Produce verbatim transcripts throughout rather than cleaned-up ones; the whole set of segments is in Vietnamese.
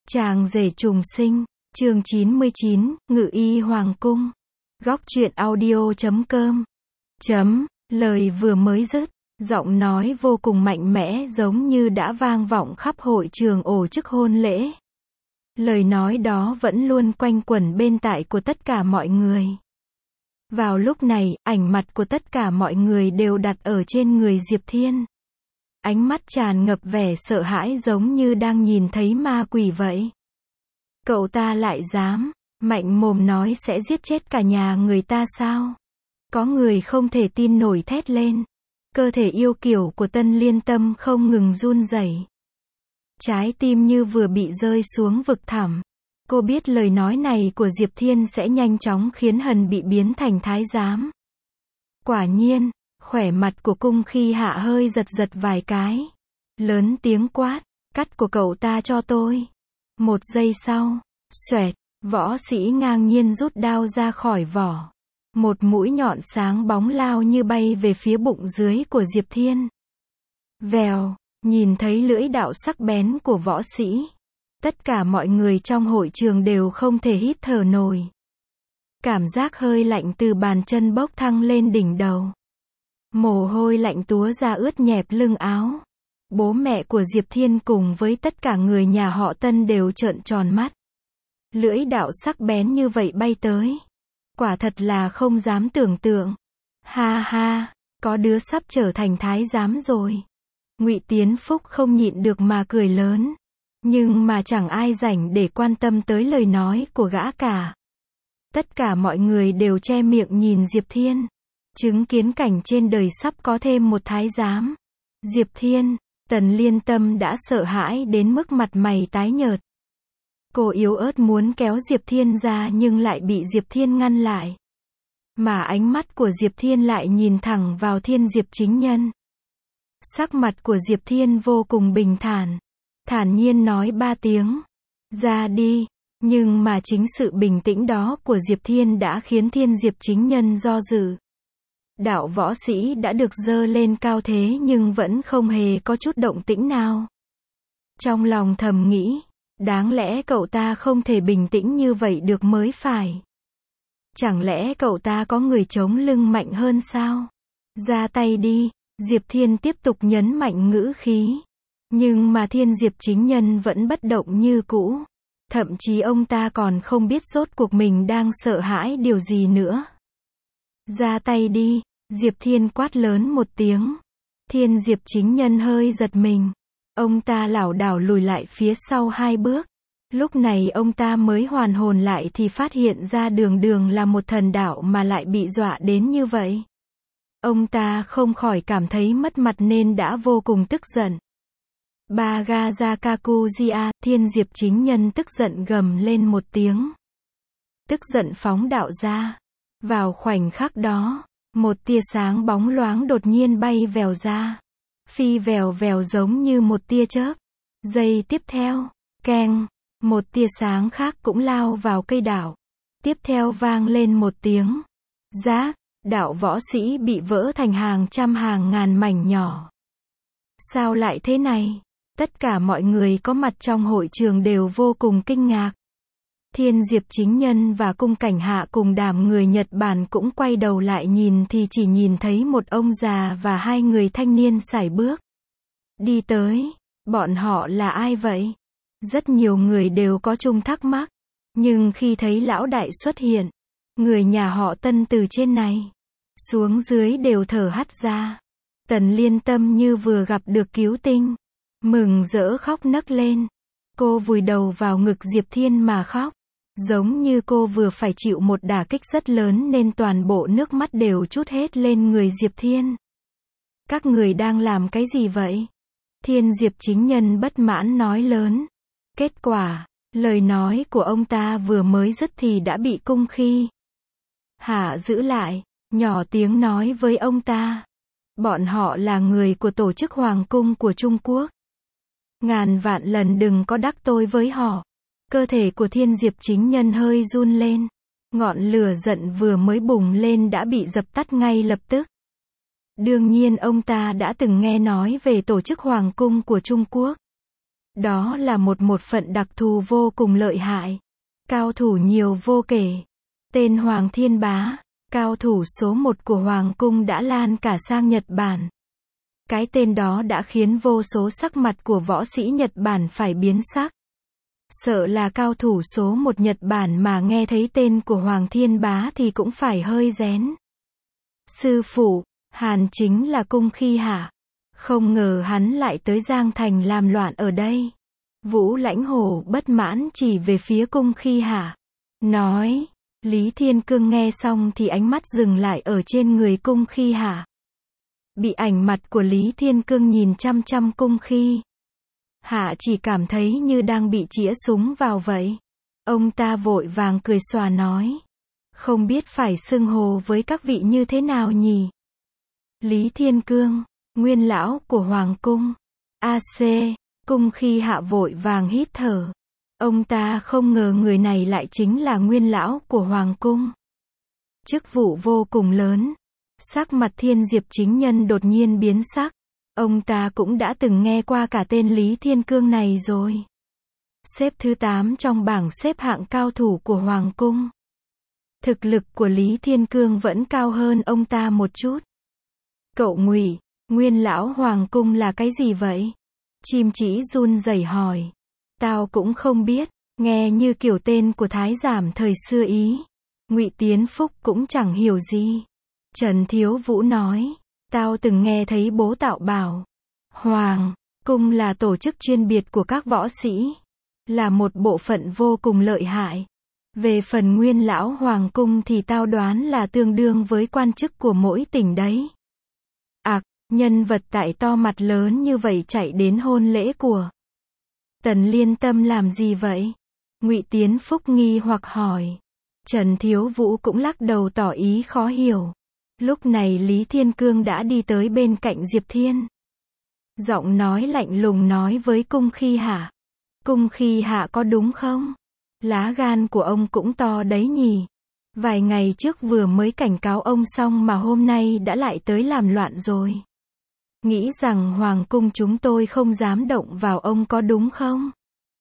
Chàng rể trùng sinh, chương chín mươi chín, Ngự y hoàng cung. Góc truyện audio chấm com. Chấm, lời vừa mới dứt, giọng nói vô cùng mạnh mẽ giống như đã vang vọng khắp hội trường ổ chức hôn lễ. Lời nói đó vẫn luôn quanh quẩn bên tai của tất cả mọi người. Vào lúc này, ảnh mặt của tất cả mọi người đều đặt ở trên người Diệp Thiên. Ánh mắt tràn ngập vẻ sợ hãi giống như đang nhìn thấy ma quỷ vậy. Cậu ta lại dám, mạnh mồm nói sẽ giết chết cả nhà người ta sao? Có người không thể tin nổi thét lên. Cơ thể yêu kiều của Tân Liên Tâm không ngừng run rẩy. Trái tim như vừa bị rơi xuống vực thẳm. Cô biết lời nói này của Diệp Thiên sẽ nhanh chóng khiến Hần bị biến thành thái giám. Quả nhiên, khỏe mặt của Cung Khi Hạ hơi giật giật vài cái. Lớn tiếng quát, cắt của cậu ta cho tôi. Một giây sau, xoẹt, võ sĩ ngang nhiên rút đao ra khỏi vỏ. Một mũi nhọn sáng bóng lao như bay về phía bụng dưới của Diệp Thiên. Vèo, nhìn thấy lưỡi đạo sắc bén của võ sĩ. Tất cả mọi người trong hội trường đều không thể hít thở nổi. Cảm giác hơi lạnh từ bàn chân bốc thăng lên đỉnh đầu. Mồ hôi lạnh túa ra ướt nhẹp lưng áo. Bố mẹ của Diệp Thiên cùng với tất cả người nhà họ Tân đều trợn tròn mắt. Lưỡi đạo sắc bén như vậy bay tới. Quả thật là không dám tưởng tượng. Ha ha, có đứa sắp trở thành thái giám rồi. Ngụy Tiến Phúc không nhịn được mà cười lớn. Nhưng mà chẳng ai rảnh để quan tâm tới lời nói của gã cả. Tất cả mọi người đều che miệng nhìn Diệp Thiên. Chứng kiến cảnh trên đời sắp có thêm một thái giám. Diệp Thiên, Tần Liên Tâm đã sợ hãi đến mức mặt mày tái nhợt. Cô yếu ớt muốn kéo Diệp Thiên ra nhưng lại bị Diệp Thiên ngăn lại. Mà ánh mắt của Diệp Thiên lại nhìn thẳng vào Thiên Diệp chính nhân. Sắc mặt của Diệp Thiên vô cùng bình thản. Thản nhiên nói ba tiếng. Ra đi. Nhưng mà chính sự bình tĩnh đó của Diệp Thiên đã khiến Thiên Diệp chính nhân do dự. Đạo võ sĩ đã được dơ lên cao thế nhưng vẫn không hề có chút động tĩnh nào. Trong lòng thầm nghĩ, đáng lẽ cậu ta không thể bình tĩnh như vậy được mới phải. Chẳng lẽ cậu ta có người chống lưng mạnh hơn sao? Ra tay đi, Diệp Thiên tiếp tục nhấn mạnh ngữ khí. Nhưng mà Thiên Diệp chính nhân vẫn bất động như cũ. Thậm chí ông ta còn không biết rốt cuộc mình đang sợ hãi điều gì nữa. Ra tay đi, Diệp Thiên quát lớn một tiếng. Thiên Diệp chính nhân hơi giật mình. Ông ta lảo đảo lùi lại phía sau hai bước. Lúc này ông ta mới hoàn hồn lại thì phát hiện ra đường đường là một thần đạo mà lại bị dọa đến như vậy. Ông ta không khỏi cảm thấy mất mặt nên đã vô cùng tức giận. Bagazakakujiya, Thiên Diệp chính nhân tức giận gầm lên một tiếng. Tức giận phóng đạo ra. Vào khoảnh khắc đó, một tia sáng bóng loáng đột nhiên bay vèo ra. Phi vèo vèo giống như một tia chớp. Giây tiếp theo, keng, một tia sáng khác cũng lao vào cây đạo. Tiếp theo vang lên một tiếng. Rác, đạo võ sĩ bị vỡ thành hàng trăm hàng ngàn mảnh nhỏ. Sao lại thế này? Tất cả mọi người có mặt trong hội trường đều vô cùng kinh ngạc. Thiên Diệp chính nhân và Cung Cảnh Hạ cùng đám người Nhật Bản cũng quay đầu lại nhìn thì chỉ nhìn thấy một ông già và hai người thanh niên sải bước. Đi tới, bọn họ là ai vậy? Rất nhiều người đều có chung thắc mắc. Nhưng khi thấy lão đại xuất hiện, người nhà họ Tân từ trên này xuống dưới đều thở hắt ra. Tần Liên Tâm như vừa gặp được cứu tinh. Mừng rỡ khóc nấc lên. Cô vùi đầu vào ngực Diệp Thiên mà khóc. Giống như cô vừa phải chịu một đả kích rất lớn nên toàn bộ nước mắt đều trút hết lên người Diệp Thiên. Các người đang làm cái gì vậy? Thiên Diệp chính nhân bất mãn nói lớn. Kết quả, lời nói của ông ta vừa mới dứt thì đã bị Cung Khi Hạ giữ lại, nhỏ tiếng nói với ông ta. Bọn họ là người của tổ chức Hoàng cung của Trung Quốc. Ngàn vạn lần đừng có đắc tội với họ. Cơ thể của Thiên Diệp chính nhân hơi run lên. Ngọn lửa giận vừa mới bùng lên đã bị dập tắt ngay lập tức. Đương nhiên ông ta đã từng nghe nói về tổ chức Hoàng cung của Trung Quốc. Đó là một một phận đặc thù vô cùng lợi hại. Cao thủ nhiều vô kể. Tên Hoàng Thiên Bá, cao thủ số một của Hoàng cung đã lan cả sang Nhật Bản. Cái tên đó đã khiến vô số sắc mặt của võ sĩ Nhật Bản phải biến sắc. Sợ là cao thủ số một Nhật Bản mà nghe thấy tên của Hoàng Thiên Bá thì cũng phải hơi rén. Sư phụ, Hàn chính là Cung Khi Hạ. Không ngờ hắn lại tới Giang Thành làm loạn ở đây. Vũ Lãnh Hổ bất mãn chỉ về phía Cung Khi Hạ. Nói, Lý Thiên Cương nghe xong thì ánh mắt dừng lại ở trên người Cung Khi Hạ. Bị ảnh mặt của Lý Thiên Cương nhìn chăm chăm Cung Khi Hạ chỉ cảm thấy như đang bị chĩa súng vào vậy. Ông ta vội vàng cười xòa nói. Không biết phải xưng hô với các vị như thế nào nhỉ? Lý Thiên Cương, nguyên lão của Hoàng cung. a xê, Cung Khi Hạ vội vàng hít thở. Ông ta không ngờ người này lại chính là nguyên lão của Hoàng cung. Chức vụ vô cùng lớn. Sắc mặt Thiên Diệp chính nhân đột nhiên biến sắc. Ông ta cũng đã từng nghe qua cả tên Lý Thiên Cương này rồi. Xếp thứ tám trong bảng xếp hạng cao thủ của Hoàng cung. Thực lực của Lý Thiên Cương vẫn cao hơn ông ta một chút. Cậu Ngụy, nguyên lão Hoàng cung là cái gì vậy? Chim Chỉ run rẩy hỏi. Tao cũng không biết, nghe như kiểu tên của thái giám thời xưa ý. Ngụy Tiến Phúc cũng chẳng hiểu gì. Trần Thiếu Vũ nói. Tao từng nghe thấy bố Tạo bảo. Hoàng cung là tổ chức chuyên biệt của các võ sĩ. Là một bộ phận vô cùng lợi hại. Về phần nguyên lão Hoàng cung thì tao đoán là tương đương với quan chức của mỗi tỉnh đấy. Ặc, nhân vật tại to mặt lớn như vậy chạy đến hôn lễ của Tần Liên Tâm làm gì vậy? Ngụy Tiến Phúc nghi hoặc hỏi. Trần Thiếu Vũ cũng lắc đầu tỏ ý khó hiểu. Lúc này Lý Thiên Cương đã đi tới bên cạnh Diệp Thiên. Giọng nói lạnh lùng nói với Cung Khi Hạ. Cung Khi Hạ có đúng không? Lá gan của ông cũng to đấy nhỉ. Vài ngày trước vừa mới cảnh cáo ông xong mà hôm nay đã lại tới làm loạn rồi. Nghĩ rằng Hoàng cung chúng tôi không dám động vào ông có đúng không?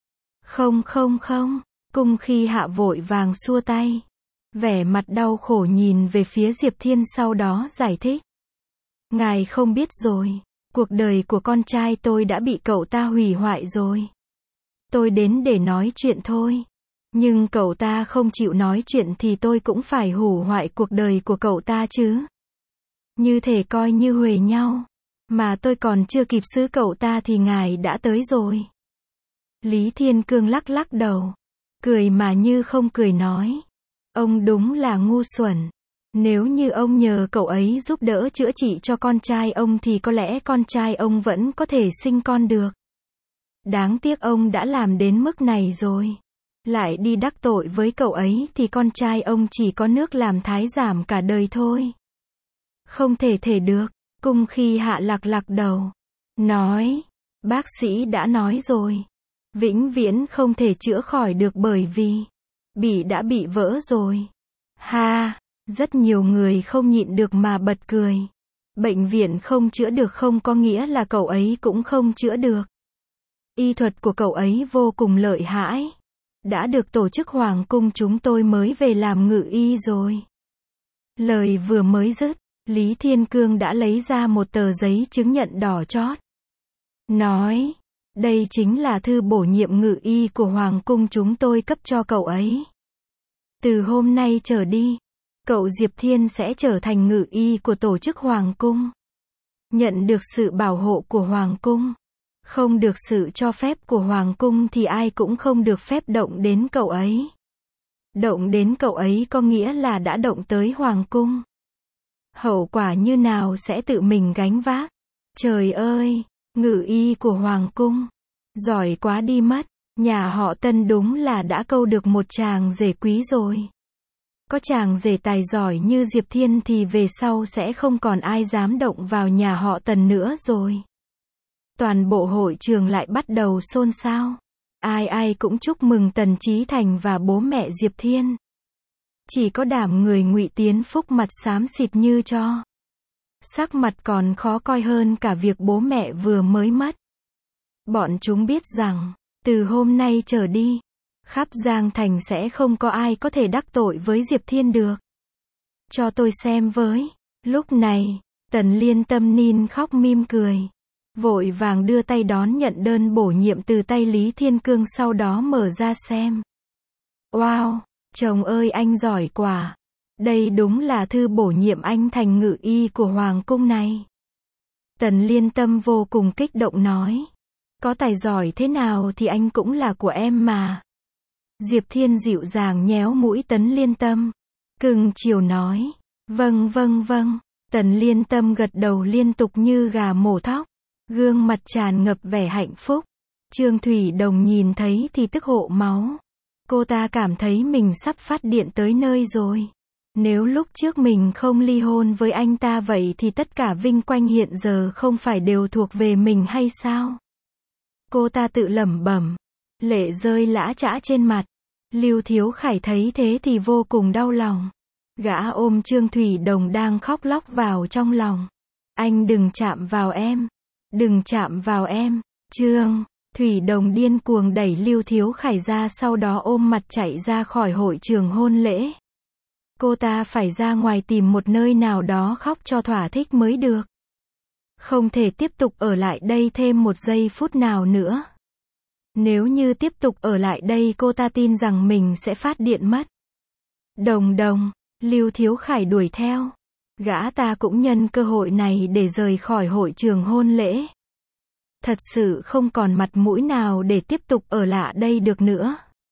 Không không không. Cung Khi Hạ vội vàng xua tay. Vẻ mặt đau khổ nhìn về phía Diệp Thiên sau đó giải thích. Ngài không biết rồi. Cuộc đời của con trai tôi đã bị cậu ta hủy hoại rồi. Tôi đến để nói chuyện thôi. Nhưng cậu ta không chịu nói chuyện thì tôi cũng phải hủy hoại cuộc đời của cậu ta chứ. Như thể coi như huề nhau. Mà tôi còn chưa kịp xử cậu ta thì ngài đã tới rồi. Lý Thiên Cương lắc lắc đầu. Cười mà như không cười nói. Ông đúng là ngu xuẩn. Nếu như ông nhờ cậu ấy giúp đỡ chữa trị cho con trai ông thì có lẽ con trai ông vẫn có thể sinh con được. Đáng tiếc ông đã làm đến mức này rồi. Lại đi đắc tội với cậu ấy thì con trai ông chỉ có nước làm thái giám cả đời thôi. Không thể thể được. Cung Khi Hạ lắc lắc đầu. Nói. Bác sĩ đã nói rồi. Vĩnh viễn không thể chữa khỏi được bởi vì bị đã bị vỡ rồi. Ha, rất nhiều người không nhịn được mà bật cười. Bệnh viện không chữa được không có nghĩa là cậu ấy cũng không chữa được. Y thuật của cậu ấy vô cùng lợi hãi. Đã được tổ chức Hoàng cung chúng tôi mới về làm ngự y rồi. Lời vừa mới dứt, Lý Thiên Cương đã lấy ra một tờ giấy chứng nhận đỏ chót. Nói, đây chính là thư bổ nhiệm ngự y của Hoàng cung chúng tôi cấp cho cậu ấy. Từ hôm nay trở đi, cậu Diệp Thiên sẽ trở thành ngự y của tổ chức Hoàng cung. Nhận được sự bảo hộ của Hoàng cung. Không được sự cho phép của Hoàng cung thì ai cũng không được phép động đến cậu ấy. Động đến cậu ấy có nghĩa là đã động tới Hoàng cung. Hậu quả như nào sẽ tự mình gánh vác. Trời ơi, ngự y của Hoàng cung. Giỏi quá đi mất. Nhà họ Tân đúng là đã câu được một chàng rể quý rồi. Có chàng rể tài giỏi như Diệp Thiên thì về sau sẽ không còn ai dám động vào nhà họ Tần nữa rồi. Toàn bộ hội trường lại bắt đầu xôn xao. Ai ai cũng chúc mừng Tần Chí Thành và bố mẹ Diệp Thiên. Chỉ có đảm người Ngụy Tiến Phúc mặt xám xịt như tro. Sắc mặt còn khó coi hơn cả việc bố mẹ vừa mới mất. Bọn chúng biết rằng, từ hôm nay trở đi, khắp Giang Thành sẽ không có ai có thể đắc tội với Diệp Thiên được. Cho tôi xem với. Lúc này, Tần Liên Tâm nín khóc mỉm cười. Vội vàng đưa tay đón nhận đơn bổ nhiệm từ tay Lý Thiên Cương, sau đó mở ra xem. Wow, chồng ơi anh giỏi quá. Đây đúng là thư bổ nhiệm anh thành ngự y của Hoàng cung này. Tần Liên Tâm vô cùng kích động nói. Có tài giỏi thế nào thì anh cũng là của em mà. Diệp Thiên dịu dàng nhéo mũi Tần Liên Tâm. Cưng chiều nói. Vâng vâng vâng. Tần Liên Tâm gật đầu liên tục như gà mổ thóc. Gương mặt tràn ngập vẻ hạnh phúc. Trương Thủy Đồng nhìn thấy thì tức hộ máu. Cô ta cảm thấy mình sắp phát điện tới nơi rồi. Nếu lúc trước mình không ly hôn với anh ta vậy thì tất cả vinh quang hiện giờ không phải đều thuộc về mình hay sao? Cô ta tự lẩm bẩm. Lệ rơi lã chã trên mặt. Lưu Thiếu Khải thấy thế thì vô cùng đau lòng. Gã ôm Trương Thủy Đồng đang khóc lóc vào trong lòng. Anh đừng chạm vào em. Đừng chạm vào em. Trương Thủy Đồng điên cuồng đẩy Lưu Thiếu Khải ra, sau đó ôm mặt chạy ra khỏi hội trường hôn lễ. Cô ta phải ra ngoài tìm một nơi nào đó khóc cho thỏa thích mới được. Không thể tiếp tục ở lại đây thêm một giây phút nào nữa. Nếu như tiếp tục ở lại đây cô ta tin rằng mình sẽ phát điện mất. Đồng Đồng, Lưu Thiếu Khải đuổi theo. Gã ta cũng nhân cơ hội này để rời khỏi hội trường hôn lễ. Thật sự không còn mặt mũi nào để tiếp tục ở lại đây được nữa.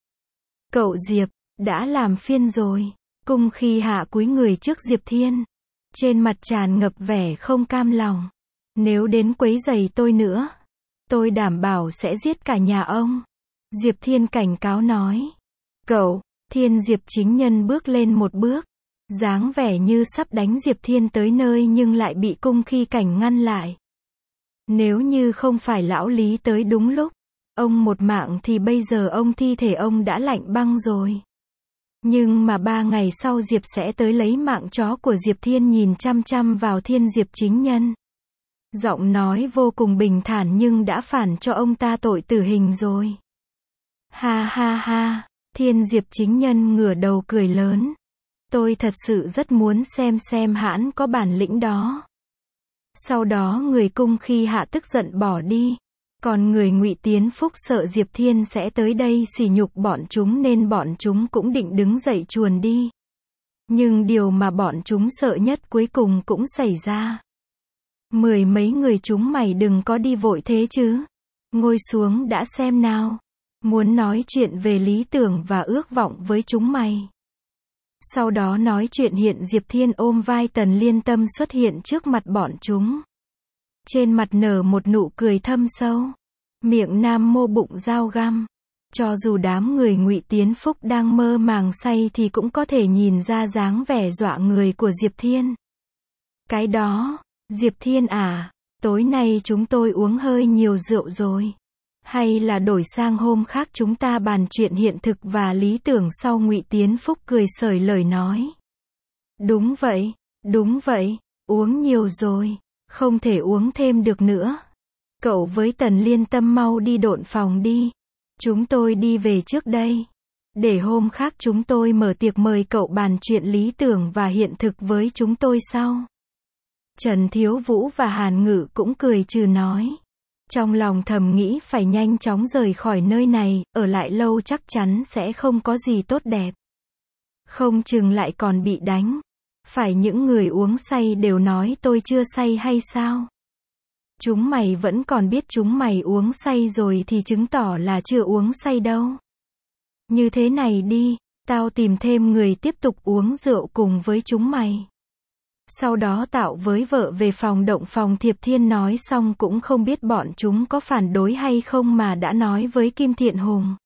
Cậu Diệp, đã làm phiền rồi. Cung Khi Hạ cúi người trước Diệp Thiên. Trên mặt tràn ngập vẻ không cam lòng. Nếu đến quấy rầy tôi nữa, tôi đảm bảo sẽ giết cả nhà ông. Diệp Thiên cảnh cáo nói. Cậu, Thiên Diệp Chính Nhân bước lên một bước. Dáng vẻ như sắp đánh Diệp Thiên tới nơi nhưng lại bị Cung Khi Cảnh ngăn lại. Nếu như không phải lão Lý tới đúng lúc, ông một mạng thì bây giờ ông thi thể ông đã lạnh băng rồi. Nhưng mà ba ngày sau Diệp sẽ tới lấy mạng chó của Diệp Thiên nhìn chăm chăm vào Thiên Diệp Chính Nhân. Giọng nói vô cùng bình thản nhưng đã phản cho ông ta tội tử hình rồi. Ha ha ha, Thiên Diệp Chính Nhân ngửa đầu cười lớn. Tôi thật sự rất muốn xem xem hãn có bản lĩnh đó. Sau đó người Cung Khi Hạ tức giận bỏ đi. Còn người Ngụy Tiến Phúc sợ Diệp Thiên sẽ tới đây sỉ nhục bọn chúng nên bọn chúng cũng định đứng dậy chuồn đi. Nhưng điều mà bọn chúng sợ nhất cuối cùng cũng xảy ra. Mười mấy người chúng mày đừng có đi vội thế chứ. Ngồi xuống đã xem nào. Muốn nói chuyện về lý tưởng và ước vọng với chúng mày. Sau đó nói chuyện hiện Diệp Thiên ôm vai Tần Liên Tâm xuất hiện trước mặt bọn chúng. Trên mặt nở một nụ cười thâm sâu. Miệng nam mô bụng dao găm. Cho dù đám người Ngụy Tiến Phúc đang mơ màng say thì cũng có thể nhìn ra dáng vẻ dọa người của Diệp Thiên. Cái đó, Diệp Thiên à, tối nay chúng tôi uống hơi nhiều rượu rồi. Hay là đổi sang hôm khác chúng ta bàn chuyện hiện thực và lý tưởng sau. Ngụy Tiến Phúc cười sởi lời nói. Đúng vậy, đúng vậy, uống nhiều rồi, không thể uống thêm được nữa. Cậu với Tần Liên Tâm mau đi độn phòng đi. Chúng tôi đi về trước đây. Để hôm khác chúng tôi mở tiệc mời cậu bàn chuyện lý tưởng và hiện thực với chúng tôi sau. Trần Thiếu Vũ và Hàn Ngự cũng cười trừ nói. Trong lòng thầm nghĩ phải nhanh chóng rời khỏi nơi này, ở lại lâu chắc chắn sẽ không có gì tốt đẹp. Không chừng lại còn bị đánh. Phải những người uống say đều nói tôi chưa say hay sao? Chúng mày vẫn còn biết chúng mày uống say rồi thì chứng tỏ là chưa uống say đâu. Như thế này đi, tao tìm thêm người tiếp tục uống rượu cùng với chúng mày. Sau đó tạo với vợ về phòng động phòng. Thiệp Thiên nói xong cũng không biết bọn chúng có phản đối hay không mà đã nói với Kim Thiện Hùng.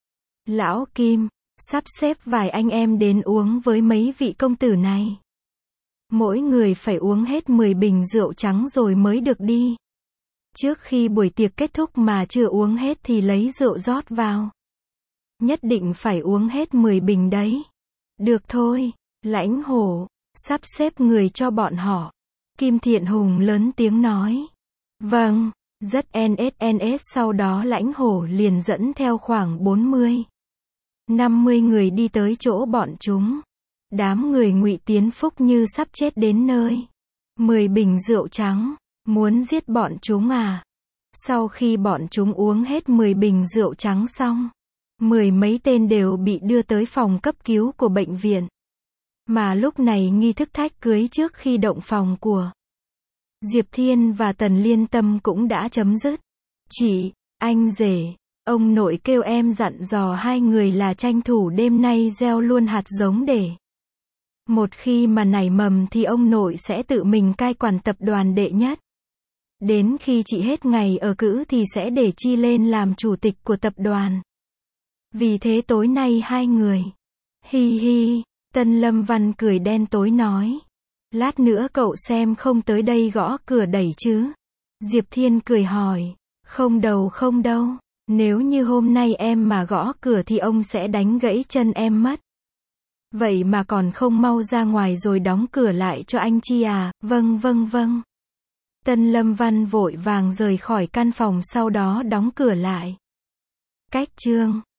Lão Kim, sắp xếp vài anh em đến uống với mấy vị công tử này. Mỗi người phải uống hết mười bình rượu trắng rồi mới được đi. Trước khi buổi tiệc kết thúc mà chưa uống hết thì lấy rượu rót vào. Nhất định phải uống hết mười bình đấy. Được thôi, Lãnh Hổ, sắp xếp người cho bọn họ. Kim Thiện Hùng lớn tiếng nói. Vâng. Rất en ét en ét sau đó Lãnh Hổ liền dẫn theo khoảng bốn mươi, năm mươi người đi tới chỗ bọn chúng. Đám người Ngụy Tiến Phúc như sắp chết đến nơi. mười bình rượu trắng, muốn giết bọn chúng à? Sau khi bọn chúng uống hết mười bình rượu trắng xong, mười mấy tên đều bị đưa tới phòng cấp cứu của bệnh viện. Mà lúc này nghi thức thách cưới trước khi động phòng của Diệp Thiên và Tần Liên Tâm cũng đã chấm dứt. Chị, anh rể, ông nội kêu em dặn dò hai người là tranh thủ đêm nay gieo luôn hạt giống để một khi mà nảy mầm thì ông nội sẽ tự mình cai quản tập đoàn đệ nhất. Đến khi chị hết ngày ở cữ thì sẽ để Chi lên làm chủ tịch của tập đoàn. Vì thế tối nay hai người. Hi hi, Tân Lâm Văn cười đen tối nói. Lát nữa cậu xem không tới đây gõ cửa đẩy chứ? Diệp Thiên cười hỏi. Không đâu không đâu. Nếu như hôm nay em mà gõ cửa thì ông sẽ đánh gãy chân em mất. Vậy mà còn không mau ra ngoài rồi đóng cửa lại cho anh Chi à? Vâng vâng vâng. Tân Lâm Văn vội vàng rời khỏi căn phòng sau đó đóng cửa lại. Cách chương